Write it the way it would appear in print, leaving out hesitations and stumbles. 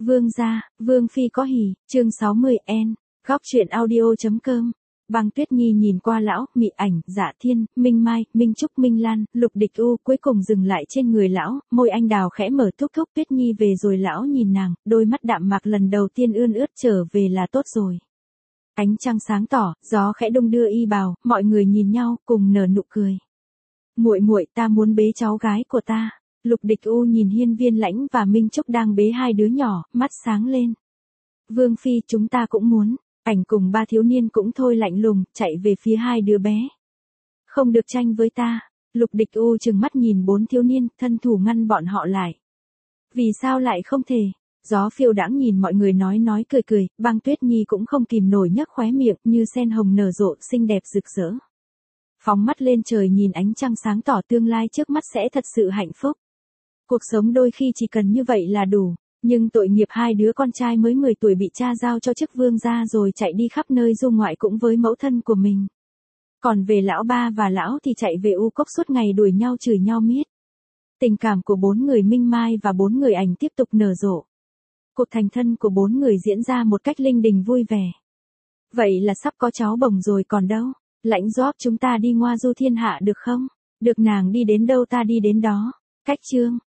Vương gia, Vương phi có hỉ, chương 60 N. Góc truyện audio.com. Băng Tuyết Nhi nhìn qua lão, Mị Ảnh, Dạ Thiên, Minh Mai, Minh Trúc, Minh Lan, Lục Địch U, cuối cùng dừng lại trên người lão, môi anh đào khẽ mở, thúc thúc. Tuyết Nhi về rồi. Lão nhìn nàng, đôi mắt đạm mạc lần đầu tiên ươn ướt. Trở về là tốt rồi. Ánh trăng sáng tỏ, gió khẽ đung đưa y bào, mọi người nhìn nhau, cùng nở nụ cười. Muội muội, ta muốn bế cháu gái của ta. Lục Địch U nhìn Hiên Viên Lãnh và Minh Trúc đang bế hai đứa nhỏ, mắt sáng lên. Vương phi, chúng ta cũng muốn. Ảnh cùng ba thiếu niên cũng thôi lạnh lùng, chạy về phía hai đứa bé. Không được tranh với ta. Lục Địch U trừng mắt nhìn bốn thiếu niên, thân thủ ngăn bọn họ lại. Vì sao lại không thể? Gió phiêu đãng nhìn mọi người nói cười cười, Băng Tuyết Nhi cũng không kìm nổi nhếch khóe miệng, như sen hồng nở rộ, xinh đẹp rực rỡ. Phóng mắt lên trời nhìn ánh trăng sáng tỏ, tương lai trước mắt sẽ thật sự hạnh phúc. Cuộc sống đôi khi chỉ cần như vậy là đủ, nhưng tội nghiệp hai đứa con trai mới 10 tuổi bị cha giao cho chức vương gia rồi chạy đi khắp nơi du ngoại cũng với mẫu thân của mình. Còn về lão ba và lão thì chạy về U Cốc suốt ngày đuổi nhau chửi nhau miết. Tình cảm của bốn người Minh Mai và bốn người Ảnh tiếp tục nở rộ. Cuộc thành thân của bốn người diễn ra một cách linh đình vui vẻ. Vậy là sắp có cháu bồng rồi còn đâu. Lãnh Gióp, chúng ta đi ngoa du thiên hạ được không? Được, nàng đi đến đâu ta đi đến đó. Cách chương.